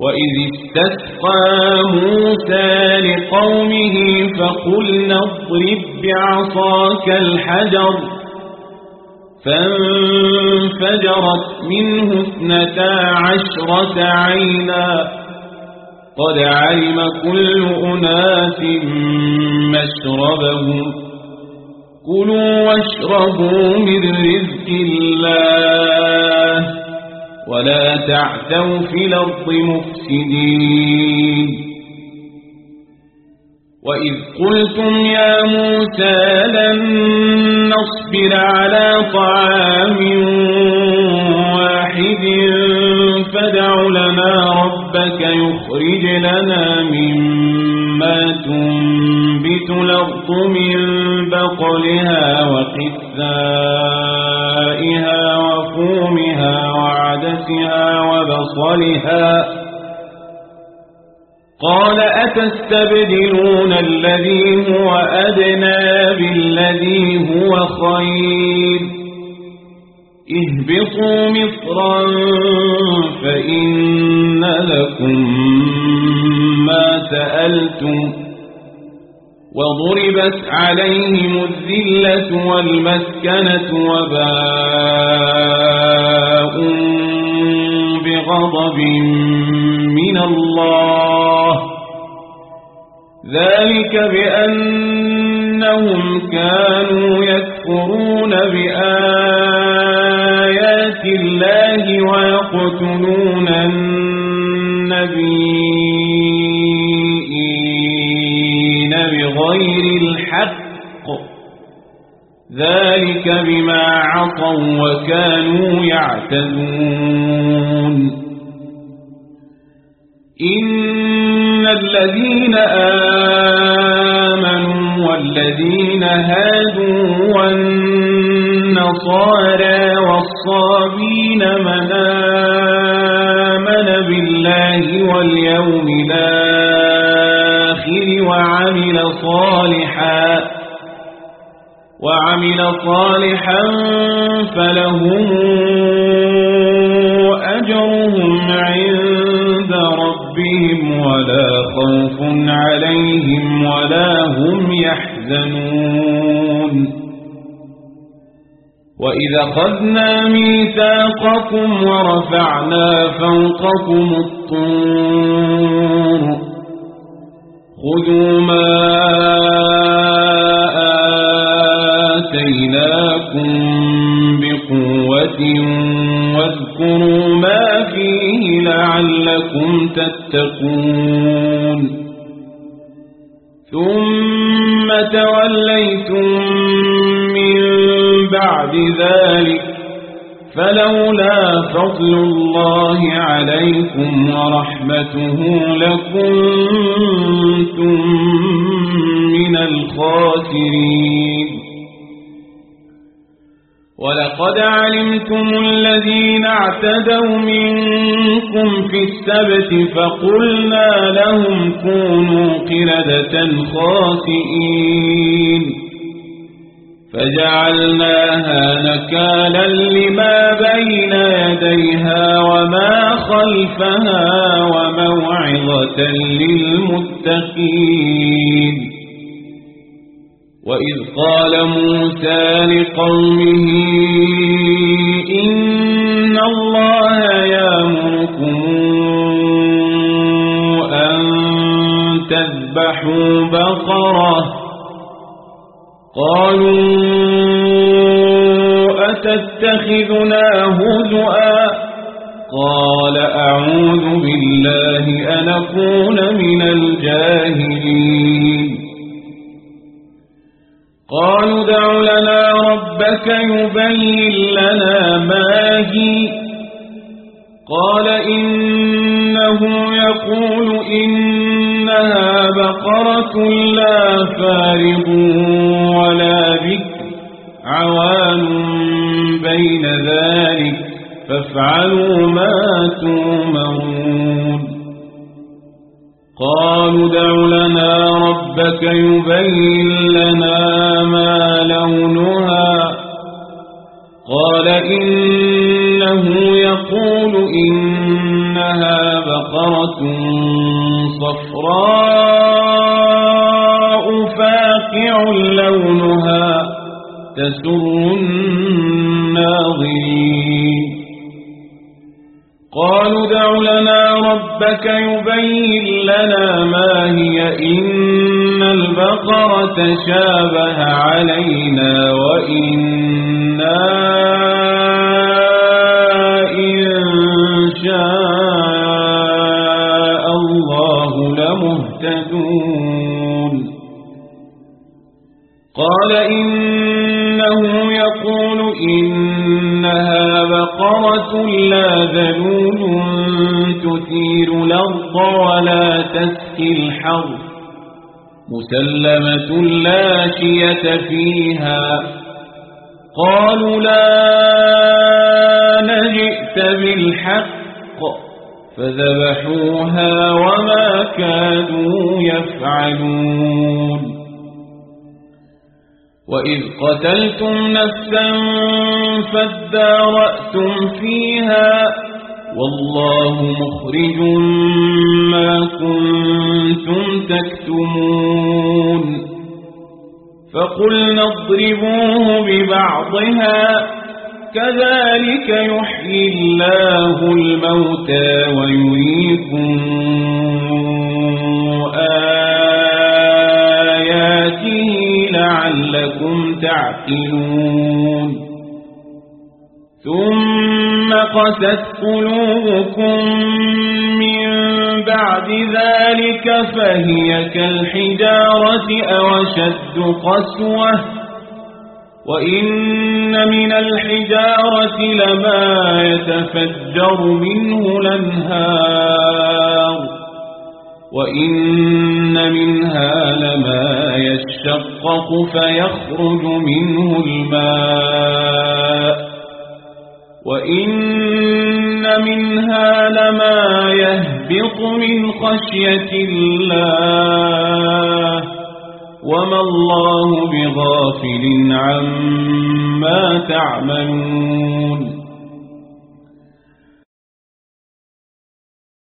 وإذ استسقى موسى لقومه فقلنا اضرب بعصاك الحجر فانفجرت منه 12 عينا قد علم كل أناس مشربهم كلوا واشربوا من رزق الله ولا تعثوا في الأرض مفسدين وإذ قلتم يا موسى لن نصبر على طعام واحد فادع لنا ربك يخرج لنا مما تنبت الأرض من بقلها وقثائها وفومها وعدسها وبصلها قال أتستبدلون الذي هو أدنى بالذي هو خير اهبطوا مصرا فإن لكم ما سألتم وضربت عليهم الذلة والمسكنة وباءوا بغضب من الله ذلك بأنهم كانوا يكفرون بآيات الله ويقتلون النبيين بغير الحق ذلك بما عصوا وكانوا يعتدون إن الذين آمنوا والذين هادوا والنصارى والصابين من آمن بالله واليوم الآخر وعمل صالحا فلهم أجرهم عند ربهم ولا خوف عليهم ولا هم يحزنون وإذا أخذنا ميثاقكم ورفعنا فوقكم الطور خذوا ما آتيناكم بقوة واذكروا ما فيه لعلكم تتقون ثم توليتم من بعد ذلك فلولا فضل الله عليكم ورحمته لكنتم من الخاسرين ولقد علمتم الذين اعتدوا منكم في السبت فقلنا لهم كونوا قردة خاسئين فجعلناها نكالا لما بين يديها وما خلفها وموعظة للمتقين وإذ قال موسى لقومه إن الله يأمركم أن تذبحوا بقرة قالوا أتتخذنا هزؤا قال أعوذ بالله أن أكون من الجاهلين قالوا ادع لنا ربك يبين لنا ما هي قال إنه يقول إنها بقرة لا فارض ولا بكر عوان بين ذلك فافعلوا ما تؤمرون قالوا ادع لنا ربك يبين لنا ما لونها قال إنه يقول إنها بقرة بقرة صفراء فاقع لونها تسر الناظرين قالوا ادع لنا ربك يبين لنا ما هي إن البقرة شابه علينا وإنا إن شاء الله لمهتدون قال إنه يقول إنها بقرة لا ذلول تثير الأرض ولا تسقي الحرث مسلمة لا شية فيها قالوا لا نجئت بالحق فذبحوها وما كانوا يفعلون وإذ قتلتم نفسا فادارأتم فيها والله مخرج ما كنتم تكتمون فقلنا اضربوه ببعضها كذلك يحيي الله الموتى ويريكم آياته لعلكم تعقلون ثم قست قلوبكم من بعد ذلك فهي كالحجارة أو أشد قسوة وإن من الحجارة لما يتفجر منه الأنهار وإن منها لما يشقق فيخرج منه الماء وإن منها لما يهبط من خشية الله وما الله بغافل عما تعملون